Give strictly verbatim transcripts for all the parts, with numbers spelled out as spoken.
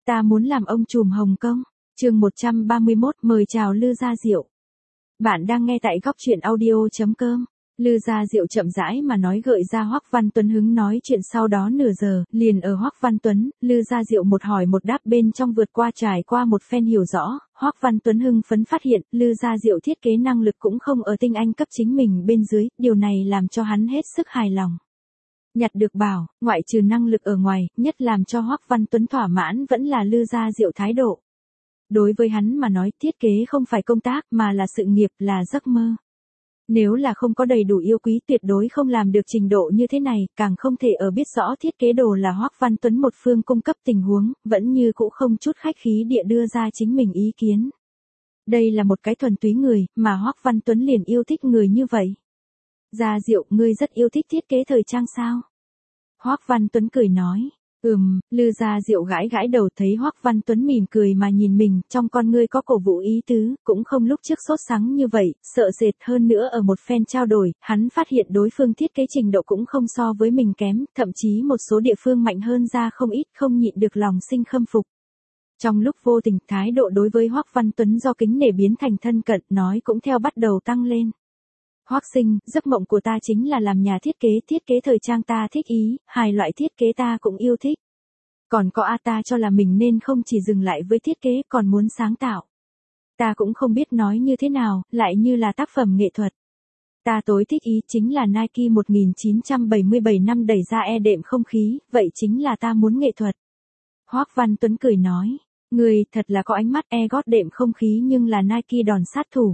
Ta muốn làm ông trùm Hồng Kông. Chương một trăm ba mươi mốt, mời chào Lư Gia Diệu. Bạn đang nghe tại góc truyện audio chấm com. Lư Gia Diệu chậm rãi mà nói gợi ra Hoắc Văn Tuấn hứng nói chuyện sau đó nửa giờ, liền ở Hoắc Văn Tuấn, Lư Gia Diệu một hỏi một đáp bên trong vượt qua trải qua một phen hiểu rõ, Hoắc Văn Tuấn hưng phấn phát hiện, Lư Gia Diệu thiết kế năng lực cũng không ở tinh anh cấp chính mình bên dưới, điều này làm cho hắn hết sức hài lòng. Nhặt được bảo, ngoại trừ năng lực ở ngoài, nhất làm cho Hoắc Văn Tuấn thỏa mãn vẫn là Lư Gia Diệu thái độ. Đối với hắn mà nói thiết kế không phải công tác mà là sự nghiệp, là giấc mơ. Nếu là không có đầy đủ yêu quý tuyệt đối không làm được trình độ như thế này, càng không thể ở biết rõ thiết kế đồ là Hoắc Văn Tuấn một phương cung cấp tình huống, vẫn như cũ không chút khách khí địa đưa ra chính mình ý kiến. Đây là một cái thuần túy người, mà Hoắc Văn Tuấn liền yêu thích người như vậy. Gia Diệu, ngươi rất yêu thích thiết kế thời trang sao? Hoắc Văn Tuấn cười nói. Ừm, Lư Gia Diệu gãi gãi đầu thấy Hoắc Văn Tuấn mỉm cười mà nhìn mình, trong con ngươi có cổ vũ ý tứ, cũng không lúc trước sốt sắng như vậy, sợ sệt hơn nữa ở một phen trao đổi, hắn phát hiện đối phương thiết kế trình độ cũng không so với mình kém, thậm chí một số địa phương mạnh hơn ra không ít, không nhịn được lòng sinh khâm phục. Trong lúc vô tình, thái độ đối với Hoắc Văn Tuấn do kính nể biến thành thân cận, nói cũng theo bắt đầu tăng lên. Hoắc sinh, giấc mộng của ta chính là làm nhà thiết kế, thiết kế thời trang ta thích ý, hai loại thiết kế ta cũng yêu thích. Còn có a ta cho là mình nên không chỉ dừng lại với thiết kế còn muốn sáng tạo. Ta cũng không biết nói như thế nào, lại như là tác phẩm nghệ thuật. Ta tối thích ý chính là Nike một nghìn chín trăm bảy mươi bảy năm đẩy ra e đệm không khí, vậy chính là ta muốn nghệ thuật. Hoắc Văn Tuấn cười nói, người thật là có ánh mắt e gót đệm không khí nhưng là Nike đòn sát thủ.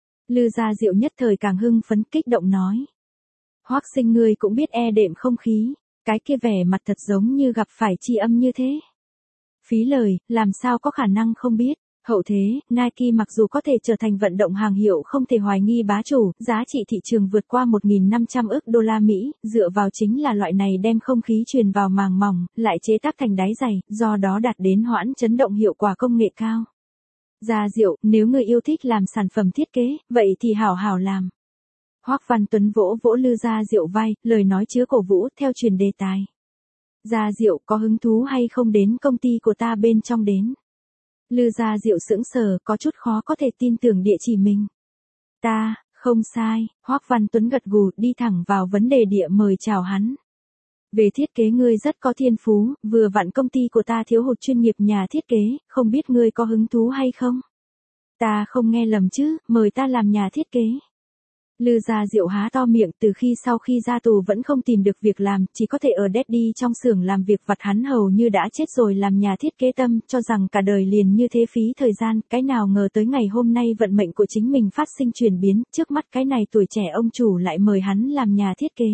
Lư Gia Diệu nhất thời càng hưng phấn kích động nói. Hoắc sinh ngươi cũng biết e đệm không khí, cái kia vẻ mặt thật giống như gặp phải tri âm như thế. Phí lời, làm sao có khả năng không biết. Hậu thế, Nike mặc dù có thể trở thành vận động hàng hiệu không thể hoài nghi bá chủ, giá trị thị trường vượt qua một nghìn năm trăm ức đô la Mỹ, dựa vào chính là loại này đem không khí truyền vào màng mỏng, lại chế tác thành đáy giày, do đó đạt đến hoãn chấn động hiệu quả công nghệ cao. Gia Diệu, nếu ngươi yêu thích làm sản phẩm thiết kế, vậy thì hảo hảo làm. Hoắc Văn Tuấn vỗ vỗ Lư Gia Diệu vai, lời nói chứa cổ vũ, theo truyền đề tài. Gia Diệu, có hứng thú hay không đến công ty của ta bên trong đến? Lư Gia Diệu sững sờ, có chút khó có thể tin tưởng địa chỉ mình. Ta, không sai, Hoắc Văn Tuấn gật gù, đi thẳng vào vấn đề địa mời chào hắn. Về thiết kế ngươi rất có thiên phú, vừa vặn công ty của ta thiếu hụt chuyên nghiệp nhà thiết kế, không biết ngươi có hứng thú hay không? Ta không nghe lầm chứ, mời ta làm nhà thiết kế. Lư Gia Diệu há to miệng, từ khi sau khi ra tù vẫn không tìm được việc làm, chỉ có thể ở Daddy trong xưởng làm việc vặt, hắn hầu như đã chết rồi làm nhà thiết kế tâm, cho rằng cả đời liền như thế phí thời gian, cái nào ngờ tới ngày hôm nay vận mệnh của chính mình phát sinh chuyển biến, trước mắt cái này tuổi trẻ ông chủ lại mời hắn làm nhà thiết kế.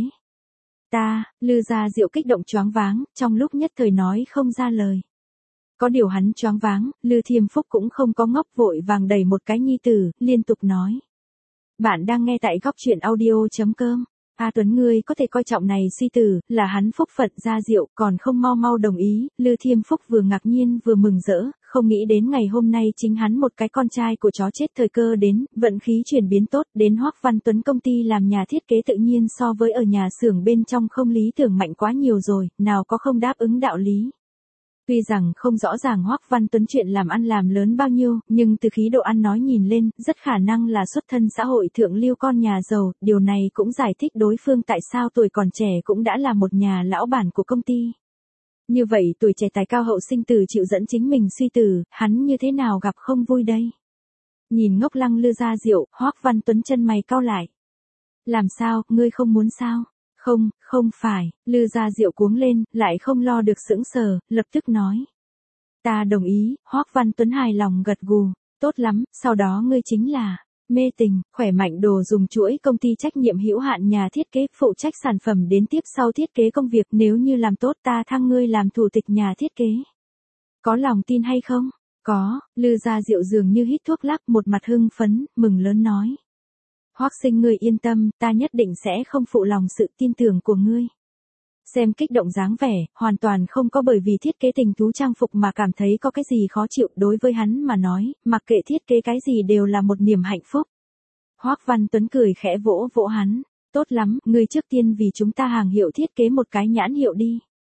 Ta, Lư Gia Diệu kích động choáng váng, trong lúc nhất thời nói không ra lời. Có điều hắn choáng váng, Lư Thiêm Phúc cũng không có ngốc, vội vàng đẩy một cái nhi tử, liên tục nói. Bạn đang nghe tại góc truyện audio chấm com. A Tuấn ngươi có thể coi trọng này suy tử, là hắn phúc phận. Gia Diệu, còn không mau mau đồng ý. Lư Thiêm Phúc vừa ngạc nhiên vừa mừng rỡ, không nghĩ đến ngày hôm nay chính hắn một cái con trai của chó chết thời cơ đến, vận khí chuyển biến tốt, đến Hoắc Văn Tuấn công ty làm nhà thiết kế tự nhiên so với ở nhà xưởng bên trong không lý tưởng mạnh quá nhiều rồi, nào có không đáp ứng đạo lý. Tuy rằng không rõ ràng Hoắc Văn Tuấn chuyện làm ăn làm lớn bao nhiêu, nhưng từ khí độ ăn nói nhìn lên, rất khả năng là xuất thân xã hội thượng lưu con nhà giàu, điều này cũng giải thích đối phương tại sao tuổi còn trẻ cũng đã là một nhà lão bản của công ty. Như vậy tuổi trẻ tài cao hậu sinh tử chịu dẫn chính mình suy tử, hắn như thế nào gặp không vui đây? Nhìn ngốc lăng Lư Gia Diệu, Hoắc Văn Tuấn chân mày cau lại. Làm sao, ngươi không muốn sao? Không, không phải, Lư Gia Diệu cuống lên, lại không lo được sững sờ, lập tức nói. Ta đồng ý, Hoắc Văn Tuấn hài lòng gật gù, tốt lắm, sau đó ngươi chính là, mê tình, khỏe mạnh đồ dùng chuỗi công ty trách nhiệm hữu hạn nhà thiết kế, phụ trách sản phẩm đến tiếp sau thiết kế công việc, nếu như làm tốt ta thăng ngươi làm thủ tịch nhà thiết kế. Có lòng tin hay không? Có, Lư Gia Diệu dường như hít thuốc lắc, một mặt hưng phấn, mừng lớn nói. Hoắc sinh ngươi yên tâm, ta nhất định sẽ không phụ lòng sự tin tưởng của ngươi. Xem kích động dáng vẻ, hoàn toàn không có bởi vì thiết kế tình thú trang phục mà cảm thấy có cái gì khó chịu, đối với hắn mà nói, mặc kệ thiết kế cái gì đều là một niềm hạnh phúc. Hoắc Văn Tuấn cười khẽ vỗ vỗ hắn, tốt lắm, ngươi trước tiên vì chúng ta hàng hiệu thiết kế một cái nhãn hiệu đi.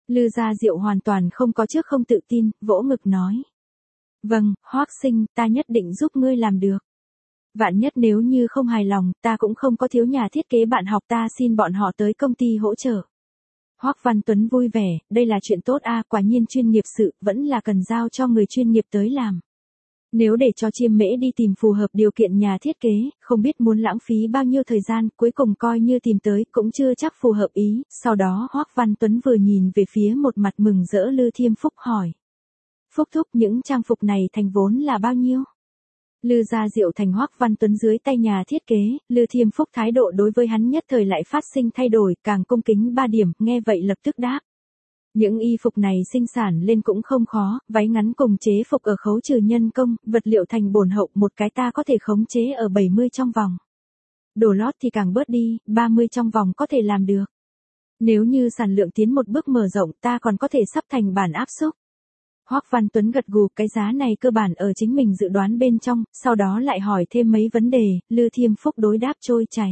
Lư Gia Diệu hoàn toàn không có trước không tự tin, vỗ ngực nói. Vâng, Hoắc Sinh, ta nhất định giúp ngươi làm được. Vạn nhất nếu như không hài lòng, ta cũng không có thiếu nhà thiết kế bạn học, ta xin bọn họ tới công ty hỗ trợ. Hoắc Văn Tuấn vui vẻ, đây là chuyện tốt a, quả nhiên chuyên nghiệp sự, vẫn là cần giao cho người chuyên nghiệp tới làm. Nếu để cho Chiêm Mễ đi tìm phù hợp điều kiện nhà thiết kế, không biết muốn lãng phí bao nhiêu thời gian, cuối cùng coi như tìm tới cũng chưa chắc phù hợp ý. Sau đó Hoắc Văn Tuấn vừa nhìn về phía một mặt mừng rỡ Lư Thiêm Phúc hỏi. Phúc thúc, những trang phục này thành vốn là bao nhiêu? Lư Gia Diệu thành Hoắc Văn Tuấn dưới tay nhà thiết kế, Lư Thiêm Phúc thái độ đối với hắn nhất thời lại phát sinh thay đổi, càng cung kính ba điểm, nghe vậy lập tức đáp. Những y phục này sinh sản lên cũng không khó, váy ngắn cùng chế phục ở khấu trừ nhân công, vật liệu thành bổn hậu một cái ta có thể khống chế ở bảy mươi trong vòng. Đồ lót thì càng bớt đi, ba mươi trong vòng có thể làm được. Nếu như sản lượng tiến một bước mở rộng ta còn có thể sắp thành bản áp xúc. Hoắc Văn Tuấn gật gù, cái giá này cơ bản ở chính mình dự đoán bên trong, sau đó lại hỏi thêm mấy vấn đề, Lư Thiêm Phúc đối đáp trôi chảy.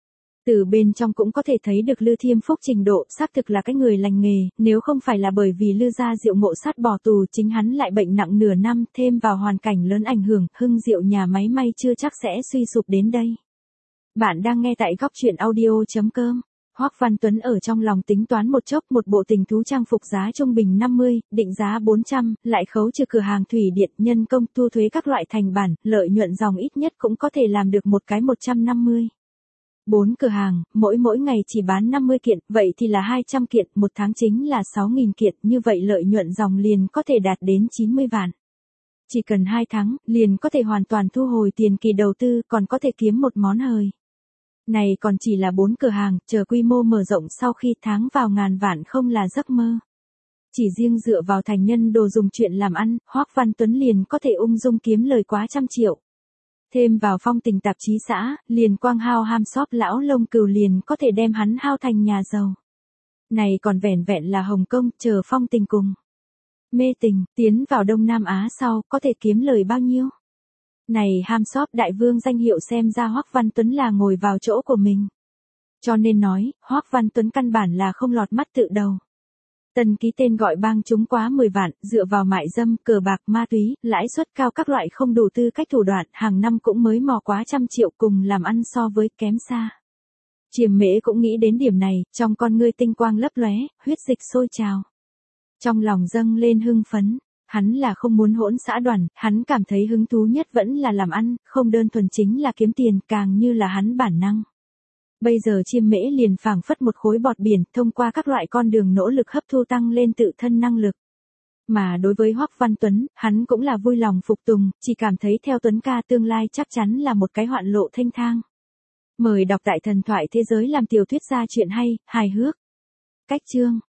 Từ bên trong cũng có thể thấy được Lư Thiêm Phúc trình độ, xác thực là cái người lành nghề, nếu không phải là bởi vì Lư Gia Diệu ngộ sát bỏ tù, chính hắn lại bệnh nặng nửa năm, thêm vào hoàn cảnh lớn ảnh hưởng, Hưng Diệu nhà máy may chưa chắc sẽ suy sụp đến đây. Bạn đang nghe tại góc truyện audio chấm com. Hoắc Văn Tuấn ở trong lòng tính toán một chốc, một bộ tình thú trang phục giá trung bình năm mươi, định giá bốn trăm, lại khấu trừ cửa hàng thủy điện, nhân công, thu thuế các loại thành bản, lợi nhuận dòng ít nhất cũng có thể làm được một cái một trăm năm mươi. Bốn cửa hàng, mỗi mỗi ngày chỉ bán năm mươi kiện, vậy thì là hai trăm kiện, một tháng chính là sáu nghìn kiện, như vậy lợi nhuận dòng liền có thể đạt đến chín mươi vạn. Chỉ cần hai tháng, liền có thể hoàn toàn thu hồi tiền kỳ đầu tư, còn có thể kiếm một món hời. Này còn chỉ là bốn cửa hàng, chờ quy mô mở rộng sau khi tháng vào ngàn vạn không là giấc mơ. Chỉ riêng dựa vào thành nhân đồ dùng chuyện làm ăn, Hoắc Văn Tuấn liền có thể ung dung kiếm lời quá trăm triệu. Thêm vào Phong Tình tạp chí xã, liền quang hao ham shop lão lông cừu liền có thể đem hắn hao thành nhà giàu. Này còn vẻn vẹn là Hồng Kông, chờ Phong Tình cùng Mê Tình tiến vào Đông Nam Á sau có thể kiếm lời bao nhiêu? Này ham shop đại vương danh hiệu xem ra Hoắc Văn Tuấn là ngồi vào chỗ của mình. Cho nên nói, Hoắc Văn Tuấn căn bản là không lọt mắt tự đầu. Tần ký tên gọi bang chúng quá mười vạn, dựa vào mại dâm, cờ bạc, ma túy, lãi suất cao các loại không đủ tư cách thủ đoạn, hàng năm cũng mới mò quá trăm triệu, cùng làm ăn so với kém xa. Chiêm Mễ cũng nghĩ đến điểm này, trong con ngươi tinh quang lấp lóe, huyết dịch sôi trào. Trong lòng dâng lên hưng phấn. Hắn là không muốn hỗn xã đoàn, hắn cảm thấy hứng thú nhất vẫn là làm ăn, không đơn thuần chính là kiếm tiền, càng như là hắn bản năng. Bây giờ Chiêm Mễ liền phảng phất một khối bọt biển, thông qua các loại con đường nỗ lực hấp thu tăng lên tự thân năng lực. Mà đối với Hoắc Văn Tuấn, hắn cũng là vui lòng phục tùng, chỉ cảm thấy theo Tuấn ca tương lai chắc chắn là một cái hoạn lộ thanh thang. Mời đọc tại Thần thoại thế giới làm tiểu thuyết gia chuyện hay, hài hước. Cách chương